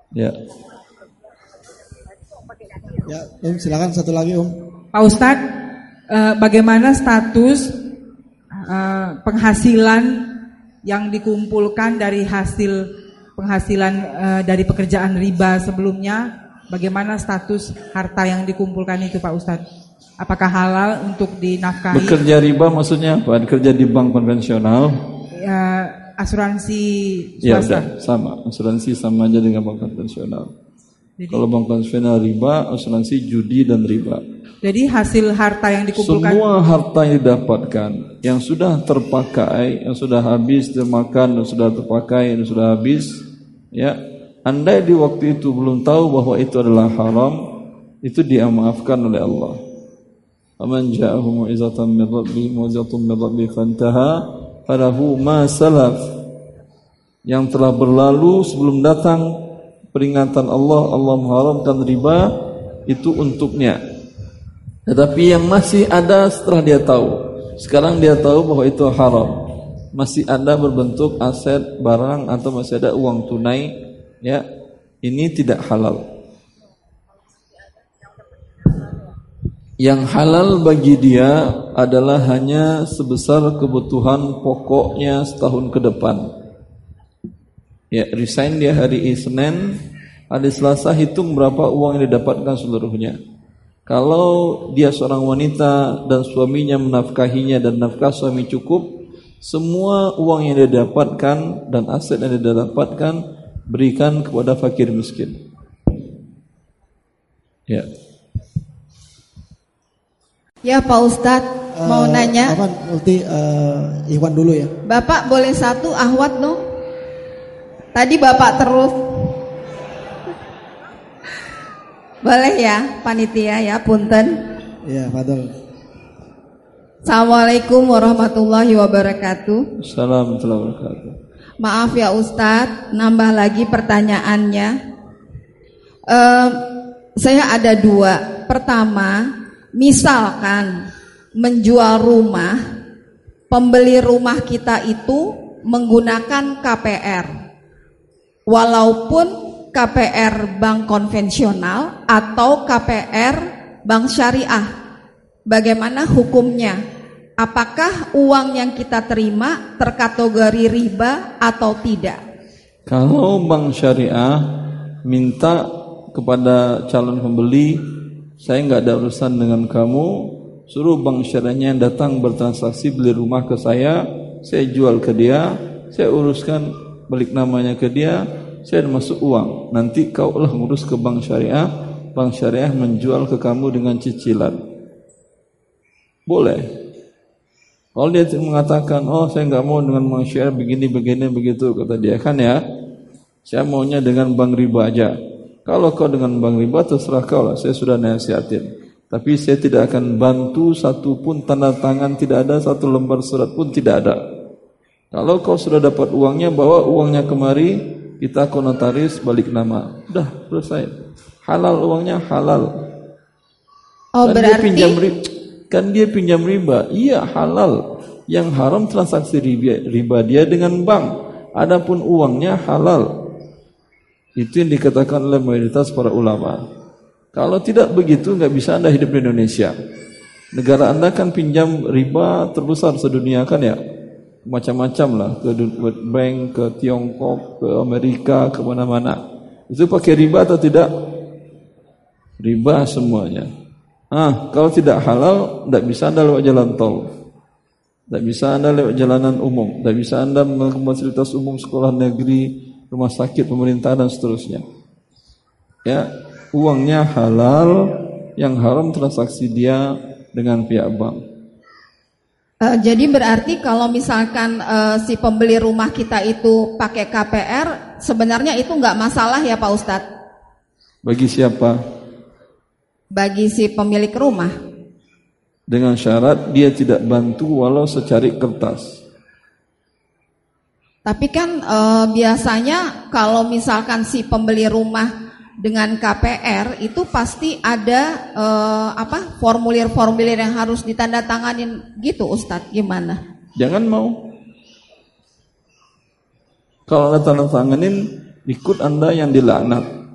Ya. Ya, silakan satu lagi, Pak Ustadz, bagaimana status penghasilan yang dikumpulkan dari hasil penghasilan dari pekerjaan riba sebelumnya? Bagaimana status harta yang dikumpulkan itu, Pak Ustadz? Apakah halal untuk dinafkahi? Bekerja riba maksudnya apa? Kerja di bank konvensional? Asuransi Ya swasta. udah, sama. Asuransi sama aja dengan bank konvensional. Jadi, kalau bank konvensional riba, asuransi judi dan riba. Jadi hasil harta yang dikumpulkan, semua harta yang didapatkan, yang sudah terpakai, yang sudah habis dimakan, yang sudah terpakai, yang sudah habis, ya, andai di waktu itu belum tahu bahwa itu adalah haram, itu dia maafkan oleh Allah. Aman ja'ahu mu'izatan min rabbi mu'izatun min rabbi fantaha falahu ma salaf. Yang telah berlalu sebelum datang peringatan Allah, Allah mengharamkan riba, itu untuknya. Tetapi yang masih ada setelah dia tahu, sekarang dia tahu bahwa itu haram, masih ada berbentuk aset, barang, atau masih ada uang tunai, ya, ini tidak halal. Yang halal bagi dia adalah hanya sebesar kebutuhan pokoknya setahun ke depan. Ya, resign dia hari Senin, hari Selasa hitung berapa uang yang didapatkan seluruhnya. Kalau dia seorang wanita dan suaminya menafkahinya dan nafkah suami cukup, semua uang yang dia dapatkan dan aset yang dia dapatkan berikan kepada fakir miskin. Ya. Ya Pak Ustadz, mau nanya. Iwan dulu ya. Bapak boleh satu ahwat no? Tadi Bapak terus. Boleh ya, panitia ya, punten. Ya, fadhol. Assalamualaikum warahmatullahi wabarakatuh. Assalamualaikum warahmatullahi wabarakatuh. Maaf ya Ustadz, nambah lagi pertanyaannya. Saya ada dua. Pertama, misalkan menjual rumah, pembeli rumah kita itu menggunakan KPR, walaupun KPR bank konvensional atau KPR bank syariah. Bagaimana hukumnya? Apakah uang yang kita terima terkategori riba atau tidak? Kalau bank syariah minta kepada calon pembeli, saya nggak ada urusan dengan kamu, suruh bank syariahnya yang datang bertransaksi beli rumah ke saya jual ke dia, saya uruskan balik namanya ke dia, saya masuk uang. Nanti kau lah ngurus ke bank syariah menjual ke kamu dengan cicilan. Boleh. Kalau dia mengatakan, oh saya nggak mau dengan bank syariah begini begitu, kata dia, kan ya, saya maunya dengan bank riba aja. Kalau kau dengan bank riba terserah kau lah, saya sudah nasihatin. Tapi saya tidak akan bantu satu pun tanda tangan, tidak ada satu lembar surat pun tidak ada. Kalau kau sudah dapat uangnya, bawa uangnya kemari, kita konotaris balik nama. Udah selesai. Halal uangnya, halal. Oh, berarti dia pinjam riba. Iya, halal. Yang haram transaksi riba dia dengan bank. Adapun uangnya halal. Itu yang dikatakan oleh mayoritas para ulama. Kalau tidak begitu, nggak bisa Anda hidup di Indonesia. Negara Anda kan pinjam riba terbesar sedunia kan ya, macam-macam lah, ke bank, ke Tiongkok, ke Amerika, ke mana-mana. Itu pakai riba atau tidak? Riba semuanya. Kalau tidak halal, tidak bisa Anda lewat jalan tol, tidak bisa Anda lewat jalanan umum, tidak bisa Anda melakukan fasilitas umum, sekolah negeri, rumah sakit pemerintah dan seterusnya. Ya, uangnya halal, yang haram transaksi dia dengan pihak bank. Jadi berarti kalau misalkan si pembeli rumah kita itu pakai KPR, sebenarnya itu nggak masalah ya Pak Ustadz? Bagi siapa? Bagi si pemilik rumah. Dengan syarat dia tidak bantu walau secari kertas. Tapi kan biasanya kalau misalkan si pembeli rumah dengan KPR itu pasti ada formulir-formulir yang harus ditandatanganin gitu Ustadz, gimana? Jangan mau. Kalau Anda tanda tanganin, ikut Anda yang dilaknat.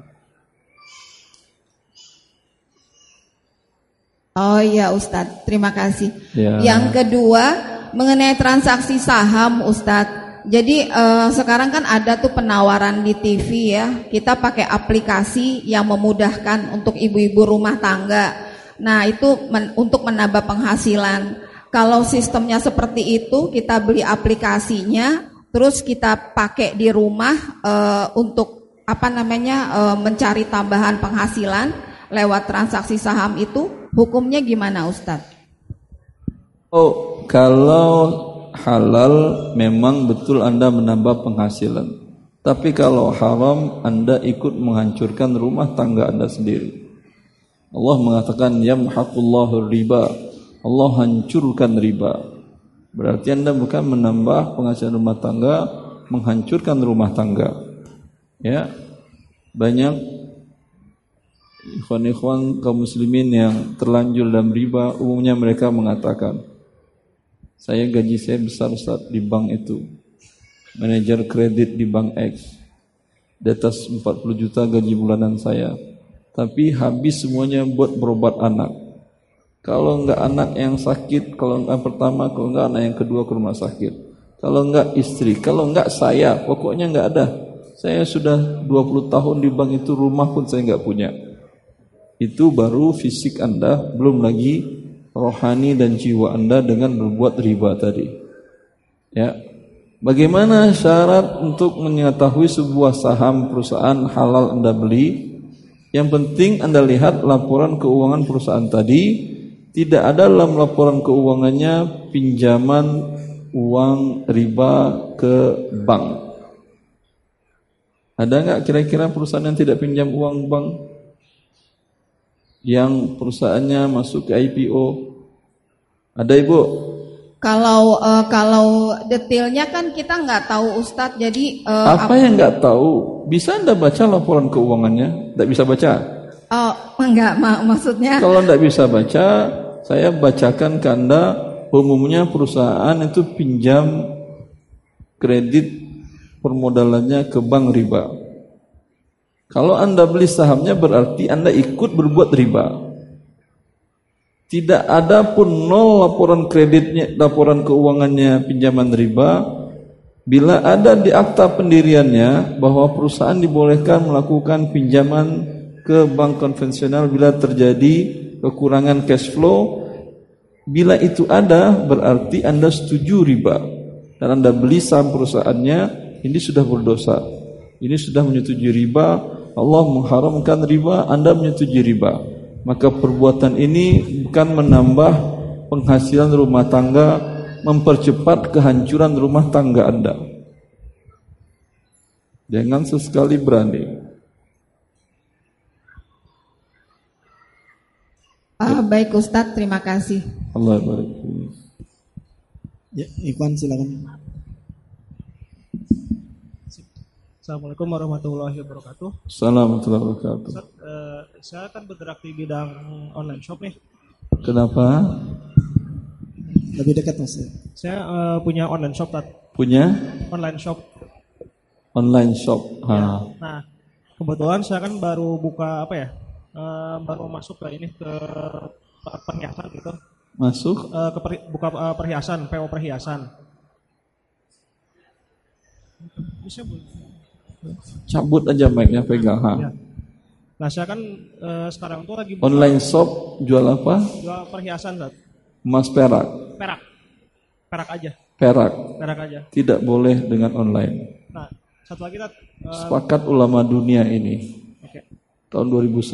Oh iya Ustadz, terima kasih. Ya. Yang kedua mengenai transaksi saham Ustadz. Jadi sekarang kan ada tuh penawaran di TV ya. Kita pakai aplikasi yang memudahkan untuk ibu-ibu rumah tangga. Nah itu untuk menambah penghasilan. Kalau sistemnya seperti itu, kita beli aplikasinya, terus kita pakai di rumah untuk mencari tambahan penghasilan lewat transaksi saham itu, hukumnya gimana Ustadz? Oh, kalau halal memang betul Anda menambah penghasilan. Tapi kalau haram Anda ikut menghancurkan rumah tangga Anda sendiri. Allah mengatakan yamhaqullahu riba. Allah hancurkan riba. Berarti Anda bukan menambah penghasilan rumah tangga, menghancurkan rumah tangga. Ya. Banyak ikhwan-ikhwan kaum muslimin yang terlanjur dalam riba, umumnya mereka mengatakan, saya gaji saya besar Ustaz di bank itu, manajer kredit di bank X, di atas 40 juta gaji bulanan saya, tapi habis semuanya buat berobat anak. Kalau enggak anak yang sakit, kalau enggak pertama, kalau enggak anak yang kedua ke rumah sakit, kalau enggak istri, kalau enggak saya, pokoknya enggak ada. Saya sudah 20 tahun di bank itu, rumah pun saya enggak punya. Itu baru fisik Anda, belum lagi rohani dan jiwa Anda dengan berbuat riba tadi. Ya. Bagaimana syarat untuk mengetahui sebuah saham perusahaan halal Anda beli? Yang penting Anda lihat laporan keuangan perusahaan tadi, tidak ada dalam laporan keuangannya pinjaman uang riba ke bank. Ada enggak kira-kira perusahaan yang tidak pinjam uang bank? Yang perusahaannya masuk ke IPO, ada Ibu? Kalau detailnya kan kita nggak tahu Ustadz, jadi apa yang nggak tahu? Bisa Anda baca laporan keuangannya? Tidak bisa baca? Oh enggak, maksudnya. Kalau tidak bisa baca, saya bacakan ke Anda. Umumnya perusahaan itu pinjam kredit permodalannya ke bank riba. Kalau Anda beli sahamnya berarti Anda ikut berbuat riba. Tidak ada pun nol laporan kreditnya, laporan keuangannya pinjaman riba. Bila ada di akta pendiriannya bahwa perusahaan dibolehkan melakukan pinjaman ke bank konvensional bila terjadi kekurangan cash flow, bila itu ada berarti Anda setuju riba dan Anda beli saham perusahaannya, ini sudah berdosa. Ini sudah menyetujui riba. Allah mengharamkan riba, Anda menyetujui riba. Maka perbuatan ini bukan menambah penghasilan rumah tangga, mempercepat kehancuran rumah tangga Anda. Jangan sesekali berani. Baik Ustadz, terima kasih. Allah barik. Ya, Ikhwan silakan. Assalamualaikum warahmatullahi wabarakatuh. Assalamualaikum warahmatullahi wabarakatuh. Ustaz, saya kan bergerak di bidang online shop nih. Kenapa? Lebih dekat Mas. Saya punya online shop, Tat. Punya Online shop. online shop. Ya. Nah, kebetulan saya kan baru buka baru masuk ke ini ke perhiasan gitu. Masuk Buka perhiasan, PO perhiasan. Bisa Bu? cabut aja mic-nya, pegang. Ya. Nah, saya kan sekarang tuh lagi buka Online shop jual apa? jual perhiasan, Tat. Emas perak. Perak aja. Perak. Perak aja. Tidak boleh dengan online. Nah, satu lagi Tat. Sepakat ulama dunia ini. Oke. Tahun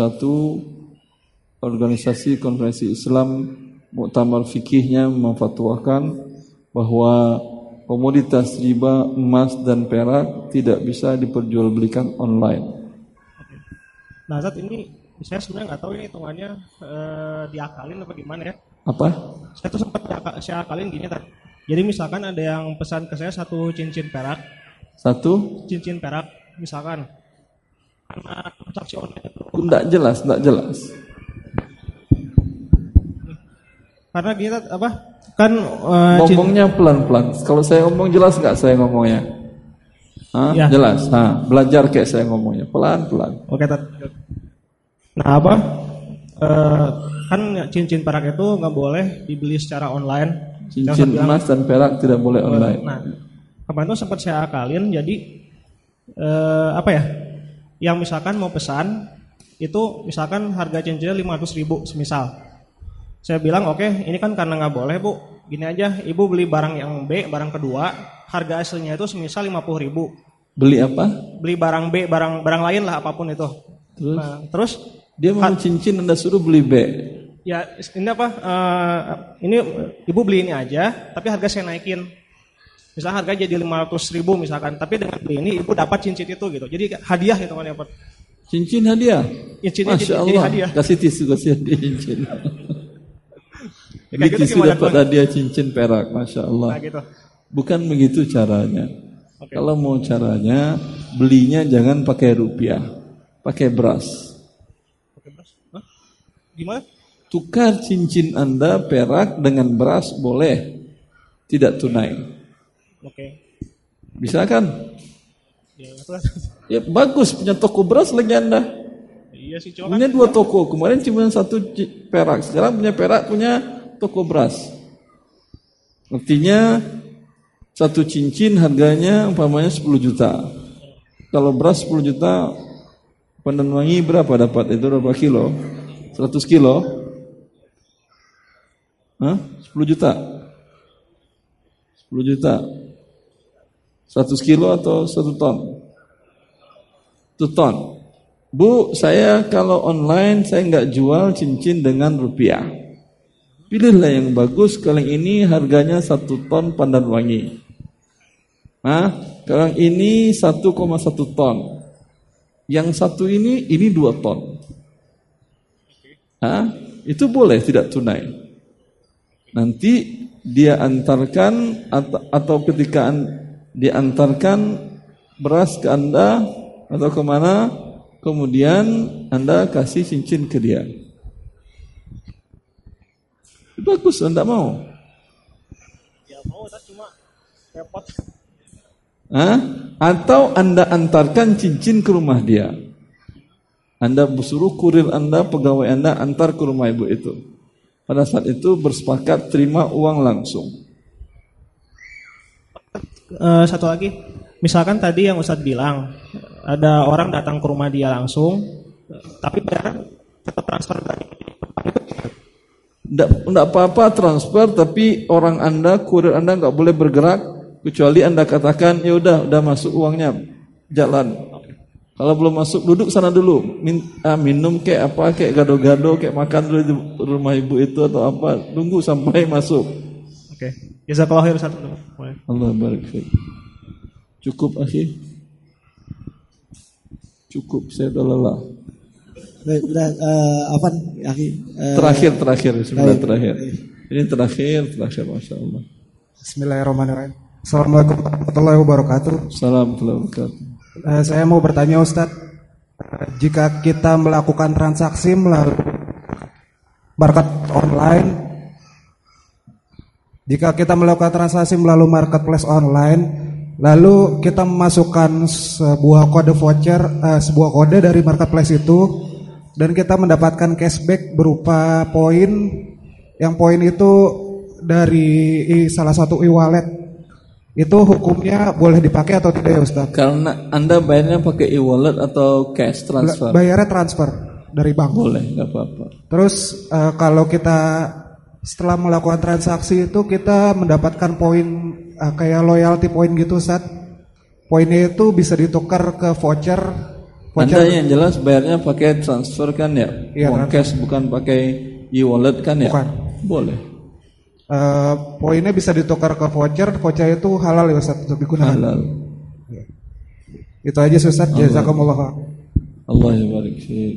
2001 organisasi konferensi Islam Muktamar Fikihnya memfatwakan bahwa komoditas riba emas dan perak tidak bisa diperjualbelikan online. Nah, saat ini saya sebenarnya nggak tahu ini hitungannya diakalin apa gimana ya? Apa? Saya tuh sempat saya akalin gini, Tat. Jadi misalkan ada yang pesan ke saya satu cincin perak, misalkan karena transaksi online itu Tidak jelas. karena kita kan Ngomongnya pelan-pelan. Kalau saya ngomong jelas nggak saya ngomongnya? Ya. Jelas. Belajar kayak saya ngomongnya pelan-pelan. Oke, Tat. Nah, kan cincin perak itu nggak boleh dibeli secara online. Cincin emas dan perak tidak boleh online. Nah, kemarin tuh sempat saya akalin, jadi yang misalkan mau pesan itu misalkan harga cincinnya 500.000 semisal. Saya bilang oke, ini kan karena nggak boleh Bu, gini aja, Ibu beli barang yang B, barang kedua, harga aslinya itu semisal 50.000. Beli apa? Beli barang B, barang lain lah apapun itu. Terus dia mau cincin, Anda suruh beli B. Ya ini ini Ibu beli ini aja, tapi harga saya naikin. Misalnya harga jadi 500.000 misalkan, tapi dengan beli ini Ibu dapat cincin itu gitu. Jadi hadiah gitu kan dapat. Cincin hadiah. Cincinnya Masya jadi Allah. hadiah. Kasih tisu, kasih hadiah cincin. Ya, Beli gitu tisu dapat hadiah cincin perak, Masya Allah. Nah, gitu. Bukan begitu caranya. Okay. Kalau mau caranya, belinya jangan pakai rupiah, pakai beras. Pakai beras? Hah? Gimana? Tukar cincin Anda perak dengan beras boleh, tidak tunai. Oke. Bisa kan? Ya bagus, punya toko beras lagi Anda. Iya sih, cuma Punya 2 toko, kemarin cuma 1 perak, sekarang punya perak, punya toko beras. Artinya 1 cincin harganya umpamanya 10 juta. Kalau beras 10 juta, Pandan Wangi berapa dapat? Itu berapa kilo? 100 kilo? Hah? 10 juta? 10 juta 100 kilo atau 1 ton? 1 ton. Bu, saya kalau online saya nggak jual cincin dengan rupiah. Pilihlah yang bagus. Kalau ini harganya 1 ton Pandan Wangi. Nah, kalau ini 1,1 ton. Yang satu ini 2 ton. Nah, itu boleh tidak tunai. Nanti dia antarkan atau ketika diantarkan beras ke Anda atau kemana, kemudian Anda kasih cincin ke dia. Bagus, Anda mau? Ya mau, cuma repot. Atau Anda antarkan cincin ke rumah dia. Anda suruh kurir Anda, pegawai Anda antar ke rumah ibu itu. Pada saat itu bersepakat terima uang langsung. Satu lagi, misalkan tadi yang Ustadz bilang ada orang datang ke rumah dia langsung, tapi bayar tetap transfer dari. Tidak apa-apa transfer, tapi orang Anda, kurir Anda nggak boleh bergerak kecuali Anda katakan ya udah masuk uangnya, jalan. Kalau belum masuk duduk sana dulu, minum kayak apa, kayak gado-gado, kayak makan dulu di rumah ibu itu atau apa, tunggu sampai masuk. Oke, jazakallahu khair Ustaz. Allah barik fiik. Cukup akhi? Cukup, saya udah lelah. Baik, Afan, akhi. Terakhir, sebentar terakhir. Ini terakhir, Masya Allah. Bismillahirrahmanirrahim. Assalamualaikum warahmatullahi wabarakatuh. Assalamualaikum warahmatullahi wabarakatuh. Saya mau bertanya Ustadz, jika kita melakukan transaksi melalui marketplace online, lalu kita memasukkan sebuah kode voucher, sebuah kode dari marketplace itu, dan kita mendapatkan cashback berupa poin, yang poin itu dari salah satu e-wallet. Itu hukumnya boleh dipakai atau tidak ya Ustaz? Karena Anda bayarnya pakai e-wallet atau cash transfer? Bayarnya transfer dari bank. Boleh, nggak apa-apa. Terus kalau kita setelah melakukan transaksi itu kita mendapatkan poin kayak loyalty point gitu Ustaz. Poinnya itu bisa ditukar ke voucher. Anda yang jelas bayarnya pakai transfer kan ya? Iya, uang cash bukan pakai e-wallet kan ya? Bukan. Boleh. Poinnya bisa ditukar ke voucher itu halal ya Ustaz untuk digunakan. Halal. Itu aja Ustaz, jazakumullah. Allah yabarik fiik.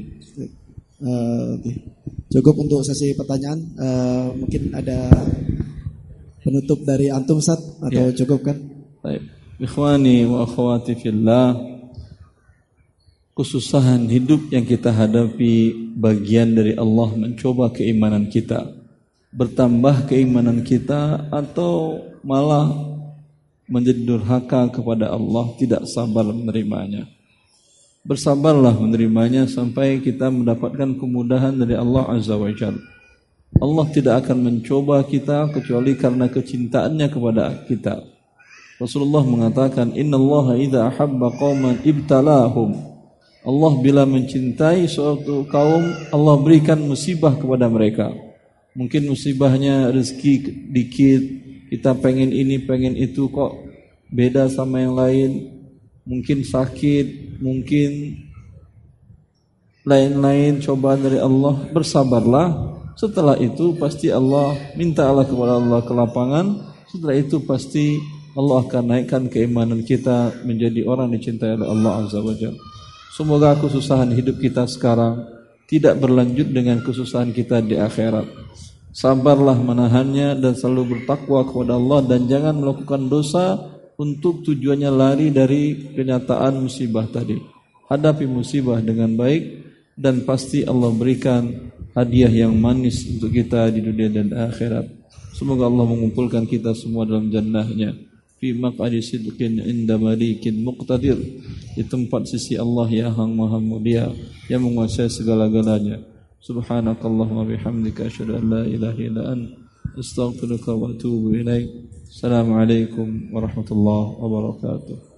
Cukup untuk sesi pertanyaan. Mungkin ada penutup dari antum Ustaz atau cukup kan? Baik. Ikhwani wa akhwati fillah, kesusahan hidup yang kita hadapi bagian dari Allah mencoba keimanan kita. Bertambah keimanan kita atau malah menjadi durhaka kepada Allah, tidak sabar menerimanya. bersabarlah menerimanya sampai kita mendapatkan kemudahan dari Allah Azza wa Jalla. Allah tidak akan mencoba kita kecuali karena kecintaannya kepada kita. Rasulullah mengatakan, innallaha idza ahabba qauman ibtalahum. Allah bila mencintai suatu kaum, Allah berikan musibah kepada mereka. Mungkin musibahnya rezeki dikit, kita pengen ini, pengen itu, kok beda sama yang lain. Mungkin sakit, mungkin lain-lain cobaan dari Allah. Bersabarlah. Setelah itu pasti Allah, minta Allah kepada Allah ke lapangan. Setelah itu pasti Allah akan naikkan keimanan kita menjadi orang dicintai oleh Allah Azza wa Jalla. Semoga kesusahan hidup kita sekarang tidak berlanjut dengan kesusahan kita di akhirat. Sabarlah menahannya dan selalu bertakwa kepada Allah, dan jangan melakukan dosa untuk tujuannya lari dari kenyataan musibah tadi. Hadapi musibah dengan baik dan pasti Allah berikan hadiah yang manis untuk kita di dunia dan akhirat. Semoga Allah mengumpulkan kita semua dalam jannahnya, fi maq'adi sidqin inda malikin muqtadir, di tempat sisi Allah yang maha mulia, yang menguasai segala-galanya. Subhanakallahumma bihamdika asyhadu an la ilaha illa anta astaghfiruka wa atubu ilaik. Assalamualaikum warahmatullahi wabarakatuh.